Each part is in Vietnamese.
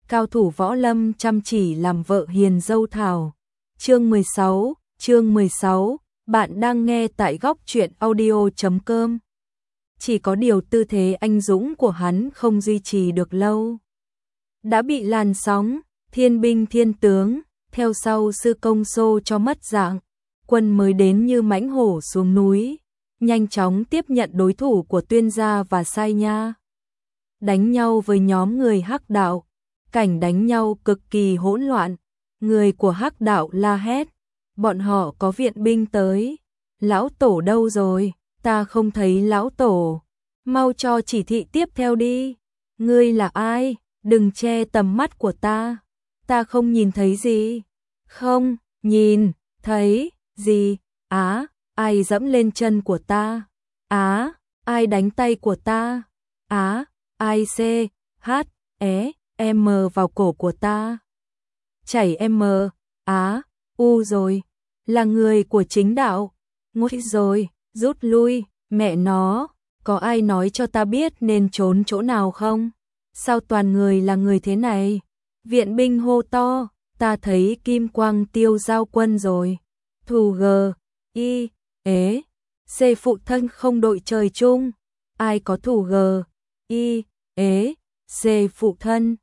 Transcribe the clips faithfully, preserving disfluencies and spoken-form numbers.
cao thủ võ lâm chăm chỉ làm vợ hiền dâu Thảo. Chương mười sáu, chương mười sáu, bạn đang nghe tại góc truyện audio chấm com. Chỉ có điều tư thế anh dũng của hắn không duy trì được lâu. Đã bị làn sóng, thiên binh thiên tướng, theo sau sư công xô cho mất dạng. Quân mới đến như mãnh hổ xuống núi, nhanh chóng tiếp nhận đối thủ của Tuyên gia và Sai Nha. Đánh nhau với nhóm người Hắc đạo, cảnh đánh nhau cực kỳ hỗn loạn, người của Hắc đạo la hét, bọn họ có viện binh tới, lão tổ đâu rồi, ta không thấy lão tổ, mau cho chỉ thị tiếp theo đi, ngươi là ai, đừng che tầm mắt của ta, ta không nhìn thấy gì, không, nhìn, thấy, gì, á, ai dẫm lên chân của ta, á, ai đánh tay của ta, á, ai c, h, e, m vào cổ của ta, chảy m, á, u rồi, là người của chính đạo, ngút rồi, rút lui, mẹ nó, có ai nói cho ta biết nên trốn chỗ nào không? Sao toàn người là người thế này? Viện binh hô to, ta thấy kim quang tiêu giao quân rồi. Thù g, y, ế, c phụ thân không đội trời chung. Ai có thù g, y, ế, c phụ thân.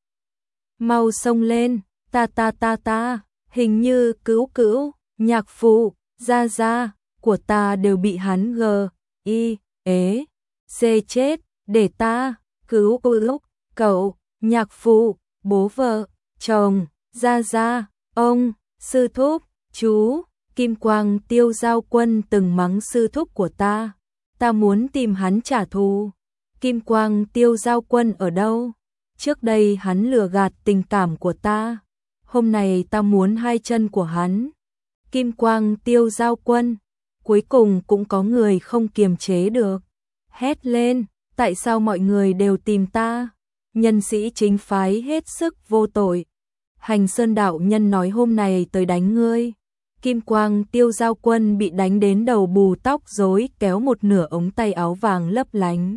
Mau xông lên, ta ta ta ta, hình như cứu cứu, nhạc phụ, gia gia của ta đều bị hắn g, y, ế, c chết, để ta, cứu cứu, cậu, nhạc phụ, bố vợ, chồng, gia gia, ông, sư thúc, chú, kim quang tiêu giao quân từng mắng sư thúc của ta, ta muốn tìm hắn trả thù. Kim quang tiêu giao quân ở đâu? Trước đây hắn lừa gạt tình cảm của ta, hôm nay ta muốn hai chân của hắn. Kim quang tiêu giao quân, cuối cùng cũng có người không kiềm chế được, hét lên, tại sao mọi người đều tìm ta? Nhân sĩ chính phái hết sức vô tội. Hành Sơn đạo nhân nói hôm nay tới đánh ngươi. Kim quang tiêu giao quân bị đánh đến đầu bù tóc rối, kéo một nửa ống tay áo vàng lấp lánh.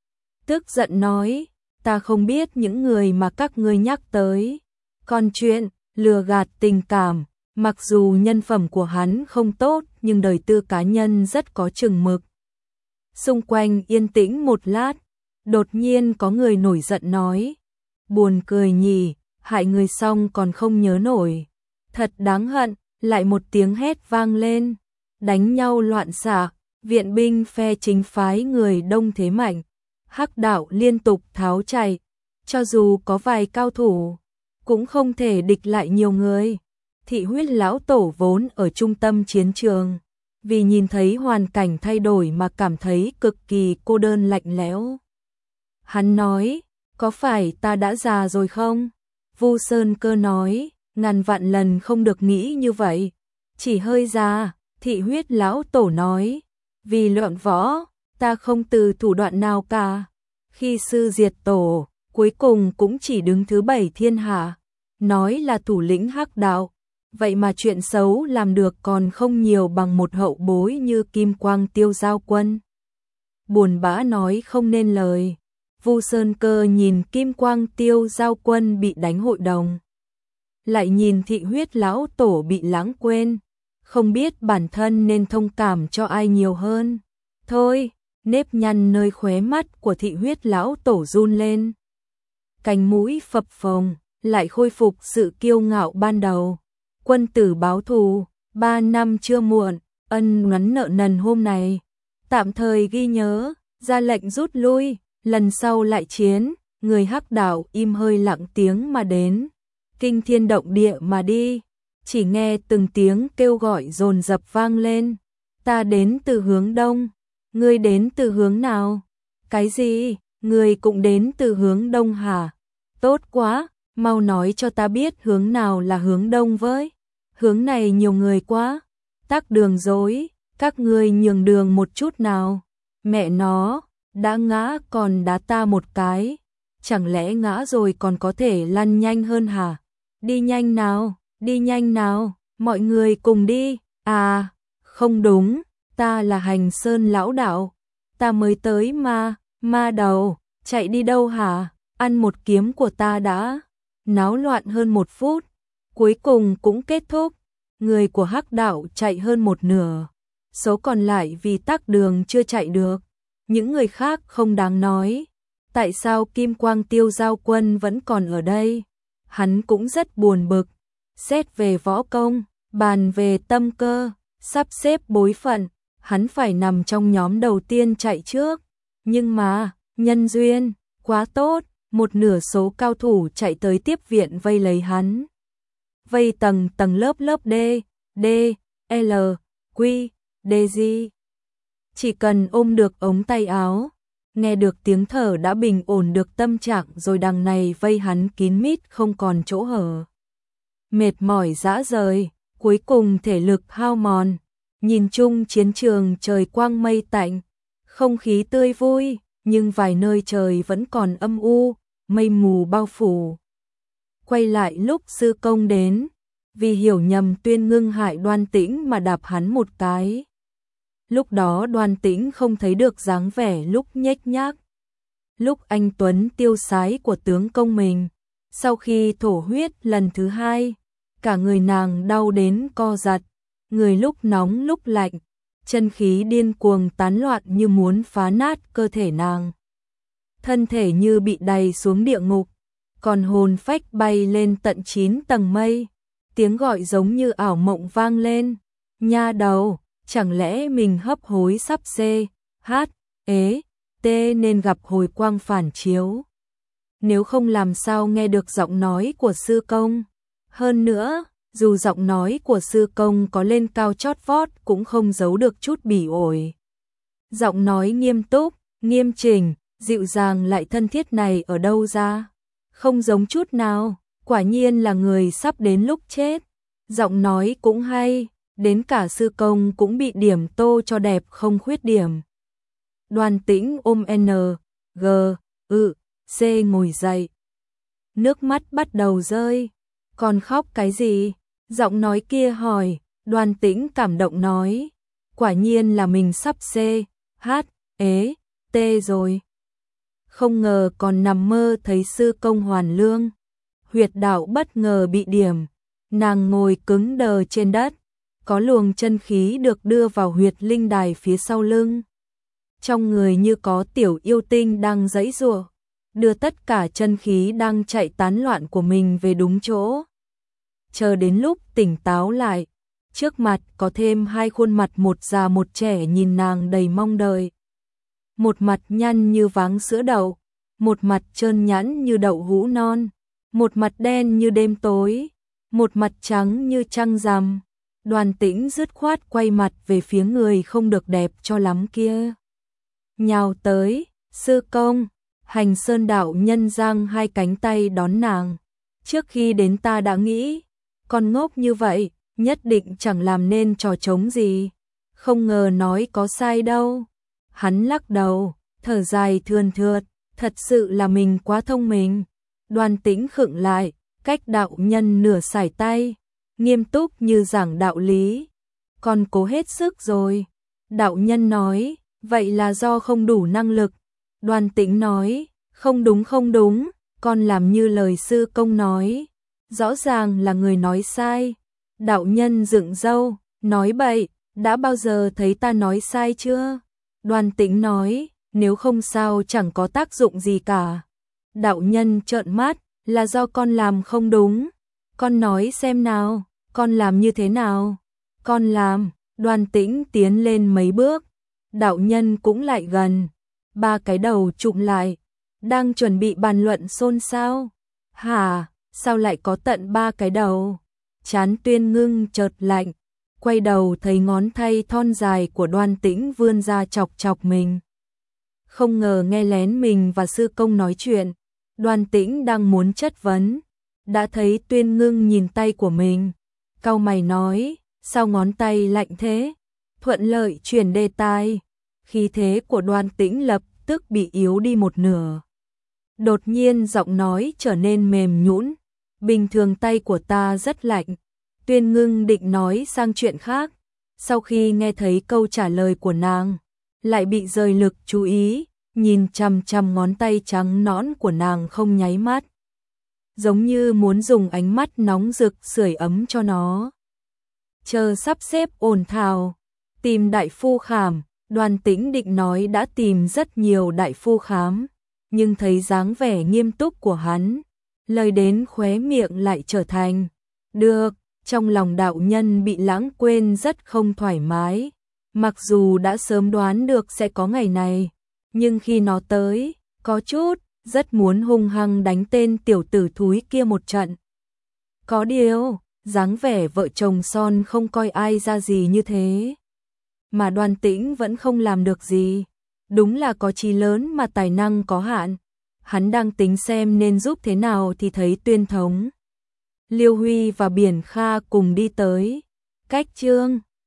Tức giận nói, ta không biết những người mà các ngươi nhắc tới. Còn chuyện lừa gạt tình cảm, mặc dù nhân phẩm của hắn không tốt nhưng đời tư cá nhân rất có chừng mực. Xung quanh yên tĩnh một lát, đột nhiên có người nổi giận nói, buồn cười nhỉ, hại người xong còn không nhớ nổi. Thật đáng hận, lại một tiếng hét vang lên, đánh nhau loạn xạ, viện binh phe chính phái người đông thế mạnh. Hắc đạo liên tục tháo chạy, cho dù có vài cao thủ, cũng không thể địch lại nhiều người. Thị huyết lão tổ vốn ở trung tâm chiến trường, vì nhìn thấy hoàn cảnh thay đổi mà cảm thấy cực kỳ cô đơn lạnh lẽo. Hắn nói, có phải ta đã già rồi không? Vu Sơn Cơ nói, ngàn vạn lần không được nghĩ như vậy, chỉ hơi già. Thị huyết lão tổ nói, vì luận võ, ta không từ thủ đoạn nào cả. Khi sư diệt tổ, cuối cùng cũng chỉ đứng thứ bảy thiên hạ, nói là thủ lĩnh Hắc đạo. Vậy mà chuyện xấu làm được còn không nhiều bằng một hậu bối như Kim Quang tiêu giao quân. Buồn bã nói không nên lời. Vu Sơn Cơ nhìn Kim Quang tiêu giao quân bị đánh hội đồng, lại nhìn thị huyết lão tổ bị lãng quên, không biết bản thân nên thông cảm cho ai nhiều hơn. Thôi, nếp nhăn nơi khóe mắt của thị huyết lão tổ run lên. Cánh mũi phập phồng, lại khôi phục sự kiêu ngạo ban đầu. Quân tử báo thù, ba năm chưa muộn, ân oán nợ nần hôm nay. Tạm thời ghi nhớ, ra lệnh rút lui, lần sau lại chiến. Người Hắc đạo im hơi lặng tiếng mà đến, kinh thiên động địa mà đi. Chỉ nghe từng tiếng kêu gọi dồn dập vang lên. Ta đến từ hướng đông, ngươi đến từ hướng nào? Cái gì? Ngươi cũng đến từ hướng đông hả? Tốt quá, mau nói cho ta biết hướng nào là hướng đông với. Hướng này nhiều người quá, tắc đường rối, các ngươi nhường đường một chút nào. Mẹ nó, đã ngã còn đá ta một cái, chẳng lẽ ngã rồi còn có thể lăn nhanh hơn hả? Đi nhanh nào, đi nhanh nào, mọi người cùng đi. À, không đúng, ta là Hành Sơn lão đạo, ta mới tới mà, ma đầu, chạy đi đâu hả? Ăn một kiếm của ta đã. náo loạn hơn một phút, cuối cùng cũng kết thúc. Người của Hắc đạo chạy hơn một nửa, số còn lại vì tắc đường chưa chạy được. Những người khác không đáng nói. Tại sao Kim Quang Tiêu Giao Quân vẫn còn ở đây? Hắn cũng rất buồn bực. Xét về võ công, bàn về tâm cơ, sắp xếp bối phận, hắn phải nằm trong nhóm đầu tiên chạy trước. Nhưng mà, nhân duyên, quá tốt, một nửa số cao thủ chạy tới tiếp viện vây lấy hắn. Vây tầng tầng lớp lớp D, D, L, Q, D G. Chỉ cần ôm được ống tay áo, nghe được tiếng thở đã bình ổn được tâm trạng rồi, đằng này vây hắn kín mít không còn chỗ hở. Mệt mỏi rã rời, cuối cùng thể lực hao mòn, nhìn chung chiến trường trời quang mây tạnh, không khí tươi vui, nhưng vài nơi trời vẫn còn âm u, mây mù bao phủ. Quay lại lúc sư công đến, vì hiểu nhầm Tuyên Ngưng hại Đoan Tĩnh mà đạp hắn một cái. Lúc đó Đoan Tĩnh không thấy được dáng vẻ lúc nhếch nhác, lúc anh tuấn tiêu sái của tướng công mình. Sau khi thổ huyết lần thứ hai, cả người nàng đau đến co giật, người lúc nóng lúc lạnh, chân khí điên cuồng tán loạn như muốn phá nát cơ thể nàng. Thân thể như bị đày xuống địa ngục, còn hồn phách bay lên tận chín tầng mây. Tiếng gọi giống như ảo mộng vang lên. Nha đầu, chẳng lẽ mình hấp hối sắp C, H, ế, T nên gặp hồi quang phản chiếu. Nếu không làm sao nghe được giọng nói của sư công. Hơn nữa, dù giọng nói của sư công có lên cao chót vót cũng không giấu được chút bỉ ổi. Giọng nói nghiêm túc, nghiêm chỉnh, dịu dàng lại thân thiết này ở đâu ra? Không giống chút nào, quả nhiên là người sắp đến lúc chết. Giọng nói cũng hay, đến cả sư công cũng bị điểm tô cho đẹp không khuyết điểm. Đoan Tĩnh ôm N, G, ư, C ngồi dậy. Nước mắt bắt đầu rơi. Còn khóc cái gì? Giọng nói kia hỏi. Đoan Tĩnh cảm động nói. Quả nhiên là mình sắp C, H, ế, T rồi. Không ngờ còn nằm mơ thấy sư công hoàn lương. Huyệt đạo bất ngờ bị điểm. Nàng ngồi cứng đờ trên đất. Có luồng chân khí được đưa vào huyệt linh đài phía sau lưng. Trong người như có tiểu yêu tinh đang giãy giụa, đưa tất cả chân khí đang chạy tán loạn của mình về đúng chỗ. Chờ đến lúc tỉnh táo lại, trước mặt có thêm hai khuôn mặt, một già một trẻ nhìn nàng đầy mong đợi. Một mặt nhăn như váng sữa đậu, một mặt trơn nhẵn như đậu hũ non, một mặt đen như đêm tối, một mặt trắng như trăng rằm. Đoan Tĩnh dứt khoát quay mặt về phía người không được đẹp cho lắm kia. Nhào tới, sư công, Hành Sơn đạo nhân giang hai cánh tay đón nàng. Trước khi đến ta đã nghĩ, con ngốc như vậy, nhất định chẳng làm nên trò trống gì. Không ngờ nói có sai đâu. Hắn lắc đầu, thở dài thườn thượt, thật sự là mình quá thông minh. Đoan Tĩnh khựng lại, cách đạo nhân nửa sải tay, nghiêm túc như giảng đạo lý. Con cố hết sức rồi. Đạo nhân nói, vậy là do không đủ năng lực. Đoan Tĩnh nói, không đúng không đúng, con làm như lời sư công nói. Rõ ràng là người nói sai. Đạo nhân dựng râu, nói bậy, đã bao giờ thấy ta nói sai chưa? Đoan Tĩnh nói, nếu không sao chẳng có tác dụng gì cả. Đạo nhân trợn mắt, là do con làm không đúng. Con nói xem nào, con làm như thế nào? Con làm. Đoan Tĩnh tiến lên mấy bước, đạo nhân cũng lại gần, ba cái đầu chụm lại, đang chuẩn bị bàn luận xôn xao. Hả, sao lại có tận ba cái đầu? Trán Tuyên Ngưng chợt lạnh, quay đầu thấy ngón tay thon dài của Đoan Tĩnh vươn ra chọc chọc mình. Không ngờ nghe lén mình và sư công nói chuyện. Đoan Tĩnh đang muốn chất vấn, đã thấy Tuyên Ngưng nhìn tay của mình, cau mày nói, sao ngón tay lạnh thế? Thuận lợi chuyển đề tài. Khí thế của Đoan Tĩnh lập tức bị yếu đi một nửa. Đột nhiên giọng nói trở nên mềm nhũn, bình thường tay của ta rất lạnh. Tuyên Ngưng định nói sang chuyện khác, sau khi nghe thấy câu trả lời của nàng, lại bị rời lực chú ý, nhìn chằm chằm ngón tay trắng nõn của nàng không nháy mắt. giống như muốn dùng ánh mắt nóng rực sưởi ấm cho nó. Chờ sắp xếp ổn thỏa, tìm đại phu khám, Đoàn Tĩnh định nói đã tìm rất nhiều đại phu khám, nhưng thấy dáng vẻ nghiêm túc của hắn, lời đến khóe miệng lại trở thành được, trong lòng đạo nhân bị lãng quên rất không thoải mái, mặc dù đã sớm đoán được sẽ có ngày này, nhưng khi nó tới, có chút, rất muốn hung hăng đánh tên tiểu tử thúi kia một trận. Có điều, dáng vẻ vợ chồng son không coi ai ra gì như thế. Mà Đoàn Tĩnh vẫn không làm được gì. Đúng là có chí lớn mà tài năng có hạn. Hắn đang tính xem nên giúp thế nào thì thấy Tuyên Thống, Liêu Huy và Biển Kha cùng đi tới. Cách Trương